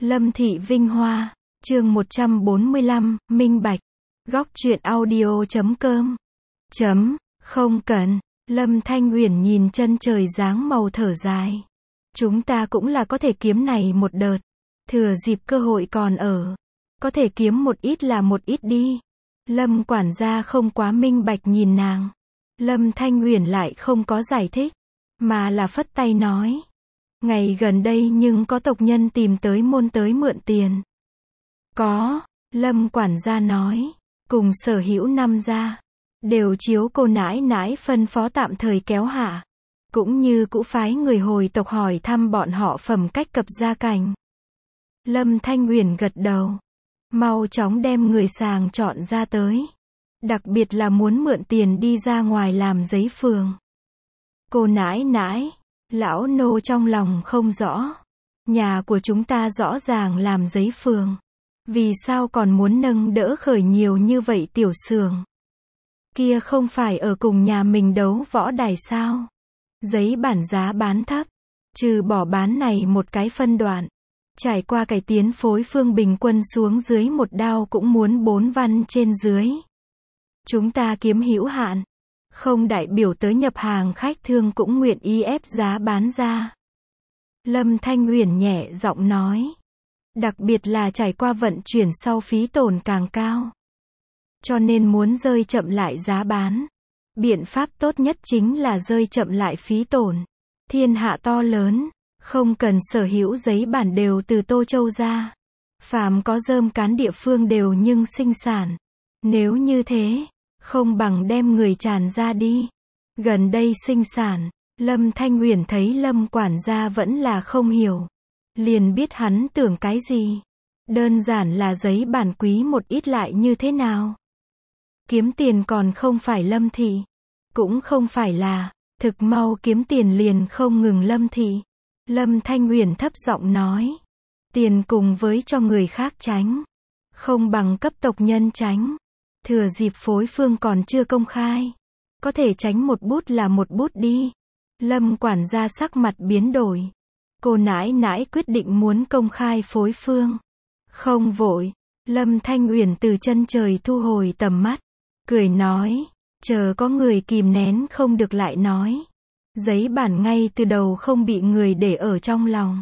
Lâm Thị Vinh Hoa, chương 145, Minh Bạch. Góc truyện audio.com. Không cần. Lâm Thanh Uyển nhìn chân trời dáng màu thở dài. Chúng ta cũng là có thể kiếm này một đợt. Thừa dịp cơ hội còn ở. Có thể kiếm một ít là một ít đi. Lâm quản gia không quá minh bạch nhìn nàng. Lâm Thanh Uyển lại không có giải thích. Mà là phất tay nói. Ngày gần đây nhưng có tộc nhân tìm tới môn tới mượn tiền. Có. Lâm quản gia nói. Cùng sở hữu năm gia. Đều chiếu cô nãi nãi phân phó tạm thời kéo hạ. Cũng như cũ phái người hồi tộc hỏi thăm bọn họ phẩm cách cập gia cảnh. Lâm Thanh Uyển gật đầu. Mau chóng đem người sàng chọn ra tới. Đặc biệt là muốn mượn tiền đi ra ngoài làm giấy phường. Cô nãi nãi, lão nô trong lòng không rõ. Nhà của chúng ta rõ ràng làm giấy phường. Vì sao còn muốn nâng đỡ khởi nhiều như vậy tiểu xưởng? Kia không phải ở cùng nhà mình đấu võ đài sao? Giấy bản giá bán thấp. Trừ bỏ bán này một cái phân đoạn. Trải qua cải tiến phối phương bình quân xuống dưới một đao cũng muốn 4 văn trên dưới. Chúng ta kiếm hữu hạn. Không đại biểu tới nhập hàng khách thương cũng nguyện ý ép giá bán ra. Lâm Thanh Uyển nhẹ giọng nói. Đặc biệt là trải qua vận chuyển sau phí tổn càng cao. Cho nên muốn rơi chậm lại giá bán. Biện pháp tốt nhất chính là rơi chậm lại phí tổn. Thiên hạ to lớn. Không cần sở hữu giấy bản đều từ Tô Châu ra. Phàm có rơm cán địa phương đều nhưng sinh sản. Nếu như thế, không bằng đem người tràn ra đi. Gần đây sinh sản, Lâm Thanh Uyển thấy Lâm quản gia vẫn là không hiểu. Liền biết hắn tưởng cái gì. Đơn giản là giấy bản quý một ít lại như thế nào. Kiếm tiền còn không phải Lâm thị. Cũng không phải là, thực mau kiếm tiền liền không ngừng Lâm thị. Lâm Thanh Uyển thấp giọng nói. Tiền cùng với cho người khác tránh. Không bằng cấp tộc nhân tránh. Thừa dịp phối phương còn chưa công khai. Có thể tránh một bút là một bút đi. Lâm quản gia sắc mặt biến đổi. Cô nãi nãi quyết định muốn công khai phối phương. Không vội. Lâm Thanh Uyển từ chân trời thu hồi tầm mắt. Cười nói. Chờ có người kìm nén không được lại nói. Giấy bản ngay từ đầu không bị người để ở trong lòng.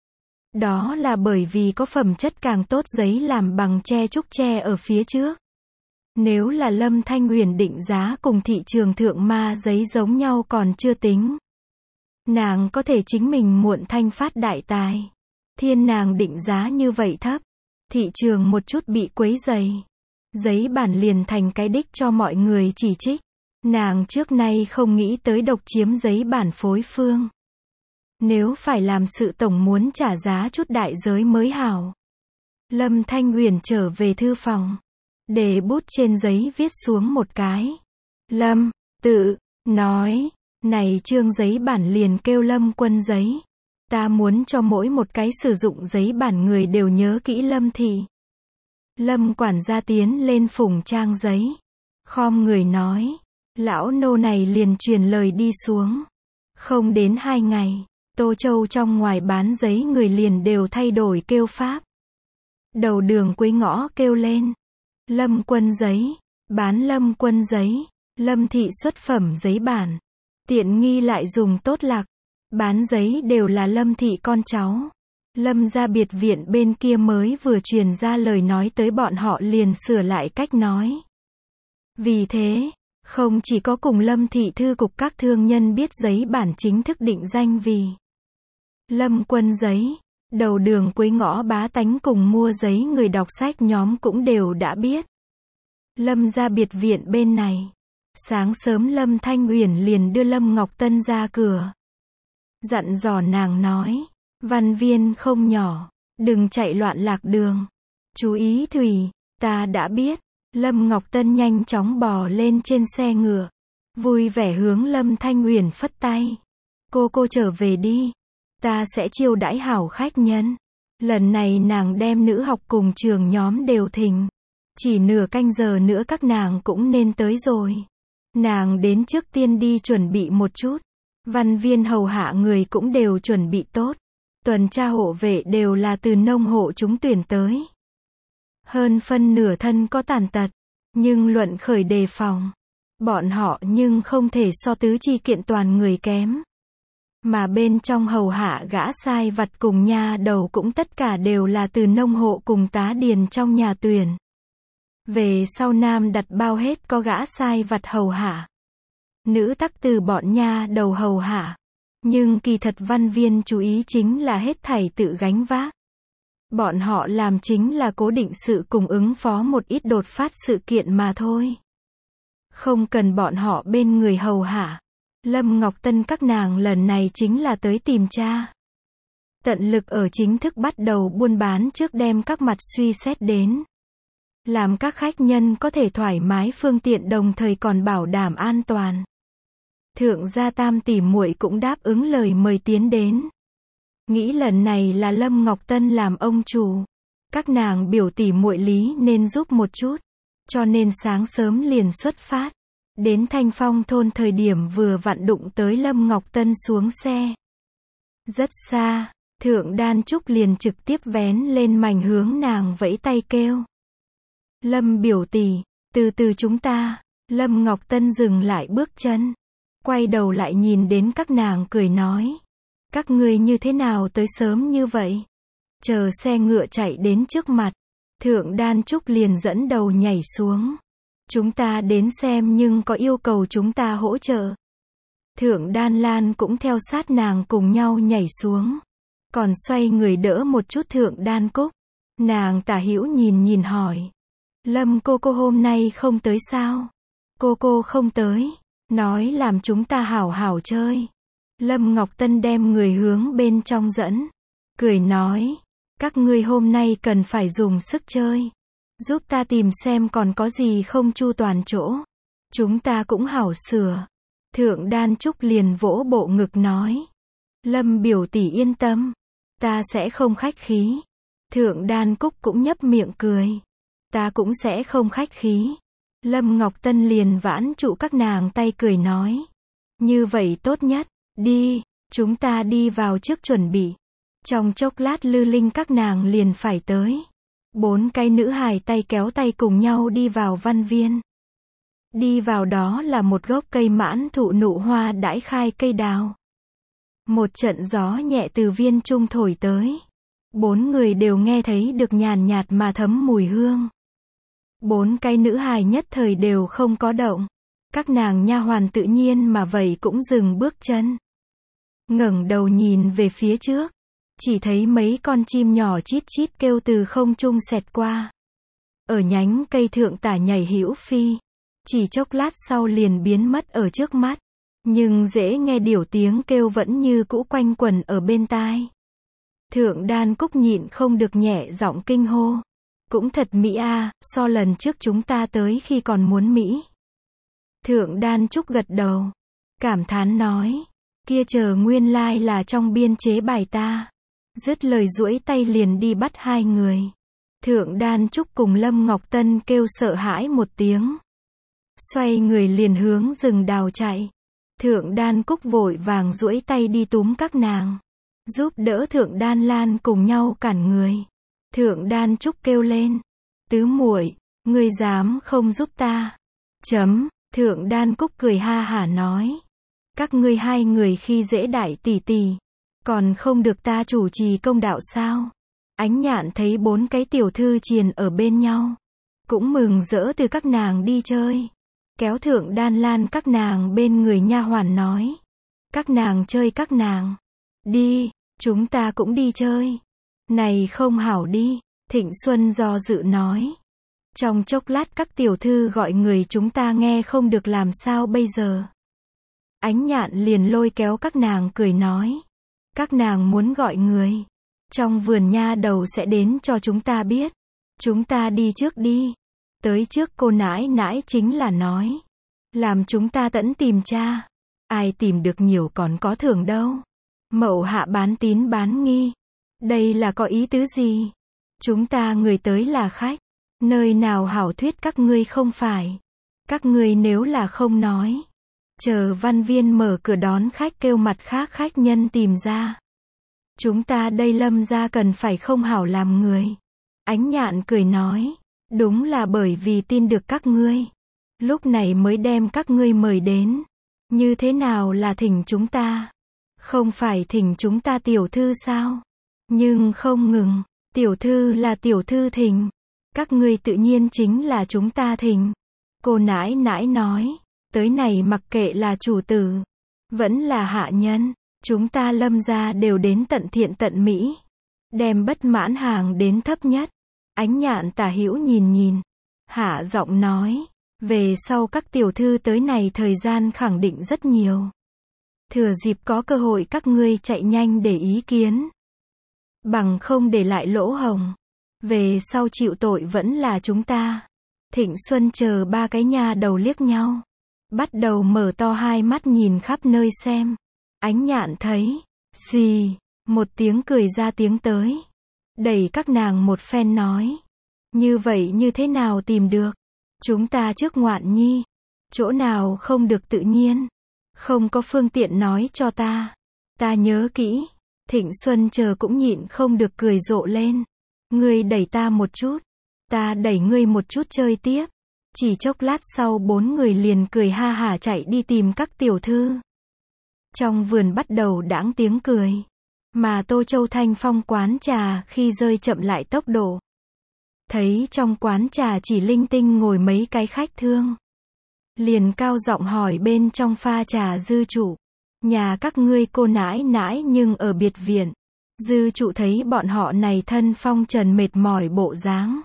Đó là bởi vì có phẩm chất càng tốt giấy làm bằng tre trúc tre ở phía trước. Nếu là Lâm Thanh Uyển định giá cùng thị trường thượng ma giấy giống nhau còn chưa tính. Nàng có thể chính mình muộn thanh phát đại tài. Thiên nàng định giá như vậy thấp. Thị trường một chút bị quấy dày. Giấy bản liền thành cái đích cho mọi người chỉ trích. Nàng trước nay không nghĩ tới độc chiếm giấy bản phối phương. Nếu phải làm sự tổng muốn trả giá chút đại giới mới hảo. Lâm Thanh Uyển trở về thư phòng. Để bút trên giấy viết xuống một cái. Lâm, tự, nói. Này chương giấy bản liền kêu Lâm Quân giấy. Ta muốn cho mỗi một cái sử dụng giấy bản người đều nhớ kỹ Lâm thị. Lâm quản gia tiến lên phủng trang giấy. Khom người nói. Lão nô này liền truyền lời đi xuống. Không đến 2 ngày, Tô Châu trong ngoài bán giấy người liền đều thay đổi kêu pháp. Đầu đường cuối ngõ kêu lên. Lâm Quân giấy, bán Lâm Quân giấy, Lâm thị xuất phẩm giấy bản. Tiện nghi lại dùng tốt lạc. Bán giấy đều là Lâm thị con cháu. Lâm gia biệt viện bên kia mới vừa truyền ra lời nói tới bọn họ liền sửa lại cách nói. Vì thế, không chỉ có cùng Lâm thị thư cục các thương nhân biết giấy bản chính thức định danh vì Lâm Quân giấy. Đầu đường cuối ngõ bá tánh cùng mua giấy người đọc sách nhóm cũng đều đã biết. Lâm gia biệt viện bên này. Sáng sớm Lâm Thanh Uyển liền đưa Lâm Ngọc Tân ra cửa. Dặn dò nàng nói. Văn viên không nhỏ. Đừng chạy loạn lạc đường. Chú ý thủy. Ta đã biết. Lâm Ngọc Tân nhanh chóng bò lên trên xe ngựa. Vui vẻ hướng Lâm Thanh Uyển phất tay. Cô trở về đi. Ta sẽ chiêu đãi hảo khách nhân. Lần này nàng đem nữ học cùng trường nhóm đều thỉnh. Chỉ nửa canh giờ nữa các nàng cũng nên tới rồi. Nàng đến trước tiên đi chuẩn bị một chút. Văn viên hầu hạ người cũng đều chuẩn bị tốt. Tuần tra hộ vệ đều là từ nông hộ chúng tuyển tới. Hơn phân nửa thân có tàn tật, nhưng luận khởi đề phòng, bọn họ nhưng không thể so tứ chi kiện toàn người kém. Mà bên trong hầu hạ gã sai vặt cùng nha đầu cũng tất cả đều là từ nông hộ cùng tá điền trong nhà tuyển. Về sau nam đặt bao hết có gã sai vặt hầu hạ. Nữ tắc từ bọn nha đầu hầu hạ. Nhưng kỳ thật văn viên chú ý chính là hết thảy tự gánh vác. Bọn họ làm chính là cố định sự cùng ứng phó một ít đột phát sự kiện mà thôi. Không cần bọn họ bên người hầu hạ. Lâm Ngọc Tân các nàng lần này chính là tới tìm cha. Tận lực ở chính thức bắt đầu buôn bán trước đem các mặt suy xét đến. Làm các khách nhân có thể thoải mái phương tiện đồng thời còn bảo đảm an toàn. Thượng gia tam tỷ muội cũng đáp ứng lời mời tiến đến. Nghĩ lần này là Lâm Ngọc Tân làm ông chủ. Các nàng biểu tỷ muội lý nên giúp một chút. Cho nên sáng sớm liền xuất phát. Đến Thanh Phong thôn thời điểm vừa vặn đụng tới Lâm Ngọc Tân xuống xe. Rất xa, Thượng Đan Trúc liền trực tiếp vén lên mảnh hướng nàng vẫy tay kêu. Lâm biểu tỷ, từ từ chúng ta. Lâm Ngọc Tân dừng lại bước chân. Quay đầu lại nhìn đến các nàng cười nói. Các ngươi như thế nào tới sớm như vậy? Chờ xe ngựa chạy đến trước mặt. Thượng Đan Trúc liền dẫn đầu nhảy xuống. Chúng ta đến xem nhưng có yêu cầu chúng ta hỗ trợ. Thượng Đan Lan cũng theo sát nàng cùng nhau nhảy xuống. Còn xoay người đỡ một chút Thượng Đan Cúc. Nàng tả hữu nhìn hỏi. Lâm cô hôm nay không tới sao? Cô không tới. Nói làm chúng ta hảo hảo chơi. Lâm Ngọc Tân đem người hướng bên trong dẫn. Cười nói. Các ngươi hôm nay cần phải dùng sức chơi. Giúp ta tìm xem còn có gì không chu toàn chỗ. Chúng ta cũng hảo sửa. Thượng Đan Trúc liền vỗ bộ ngực nói. Lâm biểu tỷ yên tâm. Ta sẽ không khách khí. Thượng Đan Cúc cũng nhấp miệng cười. Ta cũng sẽ không khách khí. Lâm Ngọc Tân liền vãn trụ các nàng tay cười nói. Như vậy tốt nhất. Đi, chúng ta đi vào trước chuẩn bị. Trong chốc lát Lư Linh các nàng liền phải tới. 4 cái nữ hài tay kéo tay cùng nhau đi vào văn viên. Đi vào đó là một gốc cây mãn thụ nụ hoa đãi khai cây đào. Một trận gió nhẹ từ viên trung thổi tới. 4 người đều nghe thấy được nhàn nhạt mà thấm mùi hương. 4 cái nữ hài nhất thời đều không có động. Các nàng nha hoàn tự nhiên mà vậy cũng dừng bước chân. Ngẩng đầu nhìn về phía trước. Chỉ thấy mấy con chim nhỏ chít chít kêu từ không trung xẹt qua. Ở nhánh cây thượng tả nhảy hữu phi. Chỉ chốc lát sau liền biến mất ở trước mắt. Nhưng dễ nghe điểu tiếng kêu vẫn như cũ quanh quẩn ở bên tai. Thượng Đan Cúc nhịn không được nhẹ giọng kinh hô. Cũng thật mỹ a, so lần trước chúng ta tới khi còn muốn mỹ. Thượng Đan Trúc gật đầu. Cảm thán nói. Kia chờ nguyên lai là trong biên chế bài ta. Dứt lời duỗi tay liền đi bắt 2 người. Thượng Đan Trúc cùng Lâm Ngọc Tân kêu sợ hãi một tiếng. Xoay người liền hướng rừng đào chạy. Thượng Đan Cúc vội vàng duỗi tay đi túm các nàng. Giúp đỡ Thượng Đan Lan cùng nhau cản người. Thượng Đan Trúc kêu lên. Tứ muội, ngươi dám không giúp ta? Thượng Đan Cúc cười ha hả nói. Các ngươi 2 người khi dễ đại tỷ tỷ. Còn không được ta chủ trì công đạo sao? Ánh Nhạn thấy 4 cái tiểu thư triền ở bên nhau. Cũng mừng rỡ từ các nàng đi chơi. Kéo Thượng Đan Lan các nàng bên người nha hoàn nói. Các nàng chơi các nàng. Đi, chúng ta cũng đi chơi. Này không hảo đi, Thịnh Xuân do dự nói. Trong chốc lát các tiểu thư gọi người chúng ta nghe không được làm sao bây giờ. Ánh Nhạn liền lôi kéo các nàng cười nói. Các nàng muốn gọi người. Trong vườn nha đầu sẽ đến cho chúng ta biết. Chúng ta đi trước đi. Tới trước cô nãi nãi chính là nói. Làm chúng ta tẫn tìm cha. Ai tìm được nhiều còn có thưởng đâu. Mậu hạ bán tín bán nghi. Đây là có ý tứ gì? Chúng ta người tới là khách. Nơi nào hảo thuyết các ngươi không phải. Các ngươi nếu là không nói. Chờ văn viên mở cửa đón khách kêu mặt khác khách nhân tìm ra. Chúng ta đây Lâm gia cần phải không hảo làm người. Ánh Nhạn cười nói, đúng là bởi vì tin được các ngươi. Lúc này mới đem các ngươi mời đến. Như thế nào là thỉnh chúng ta? Không phải thỉnh chúng ta tiểu thư sao? Nhưng không ngừng, tiểu thư là tiểu thư thỉnh. Các ngươi tự nhiên chính là chúng ta thỉnh. Cô nãi nãi nói, tới này mặc kệ là chủ tử, vẫn là hạ nhân, chúng ta Lâm gia đều đến tận thiện tận mỹ. Đem bất mãn hàng đến thấp nhất. Ánh Nhạn tả hữu nhìn nhìn. Hạ giọng nói, về sau các tiểu thư tới này thời gian khẳng định rất nhiều. Thừa dịp có cơ hội các ngươi chạy nhanh để ý kiến. Bằng không để lại lỗ hổng. Về sau chịu tội vẫn là chúng ta. Thịnh Xuân chờ ba cái nhà đầu liếc nhau. Bắt đầu mở to hai mắt nhìn khắp nơi xem. Ánh Nhạn thấy, xì, một tiếng cười ra tiếng tới. Đẩy các nàng một phen nói. Như vậy như thế nào tìm được? Chúng ta trước ngoạn nhi. Chỗ nào không được tự nhiên. Không có phương tiện nói cho ta. Ta nhớ kỹ. Thịnh Xuân chờ cũng nhịn không được cười rộ lên. Ngươi đẩy ta một chút. Ta đẩy ngươi một chút chơi tiếp. Chỉ chốc lát sau bốn người liền cười ha hả chạy đi tìm các tiểu thư. Trong vườn bắt đầu đãng tiếng cười. Mà Tô Châu Thanh Phong quán trà khi rơi chậm lại tốc độ. Thấy trong quán trà chỉ linh tinh ngồi mấy cái khách thương. Liền cao giọng hỏi bên trong pha trà dư trụ. Nhà các ngươi cô nãi nãi nhưng ở biệt viện. Dư trụ thấy bọn họ này thân phong trần mệt mỏi bộ dáng.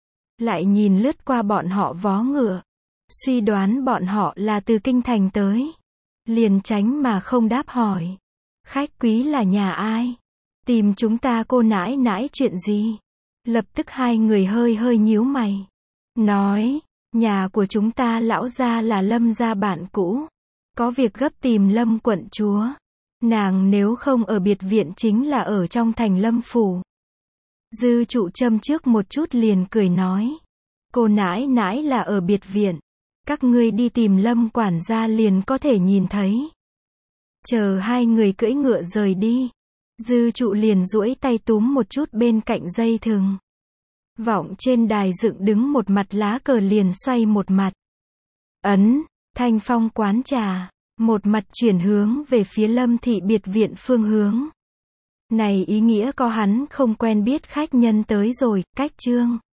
Lại nhìn lướt qua bọn họ vó ngựa. Suy đoán bọn họ là từ kinh thành tới. Liền tránh mà không đáp hỏi. Khách quý là nhà ai? Tìm chúng ta cô nãi nãi chuyện gì? Lập tức hai người hơi hơi nhíu mày. Nói, nhà của chúng ta lão gia là Lâm gia bạn cũ. Có việc gấp tìm Lâm quận chúa. Nàng nếu không ở biệt viện chính là ở trong thành Lâm phủ. Dư trụ châm trước một chút liền cười nói. Cô nãi nãi là ở biệt viện. Các ngươi đi tìm Lâm quản gia liền có thể nhìn thấy. Chờ hai người cưỡi ngựa rời đi. Dư trụ liền duỗi tay túm một chút bên cạnh dây thừng. Vọng trên đài dựng đứng một mặt lá cờ liền xoay một mặt. Ấn, Thanh Phong quán trà. Một mặt chuyển hướng về phía Lâm thị biệt viện phương hướng. Này ý nghĩa có hắn không quen biết khách nhân tới rồi, cách chương.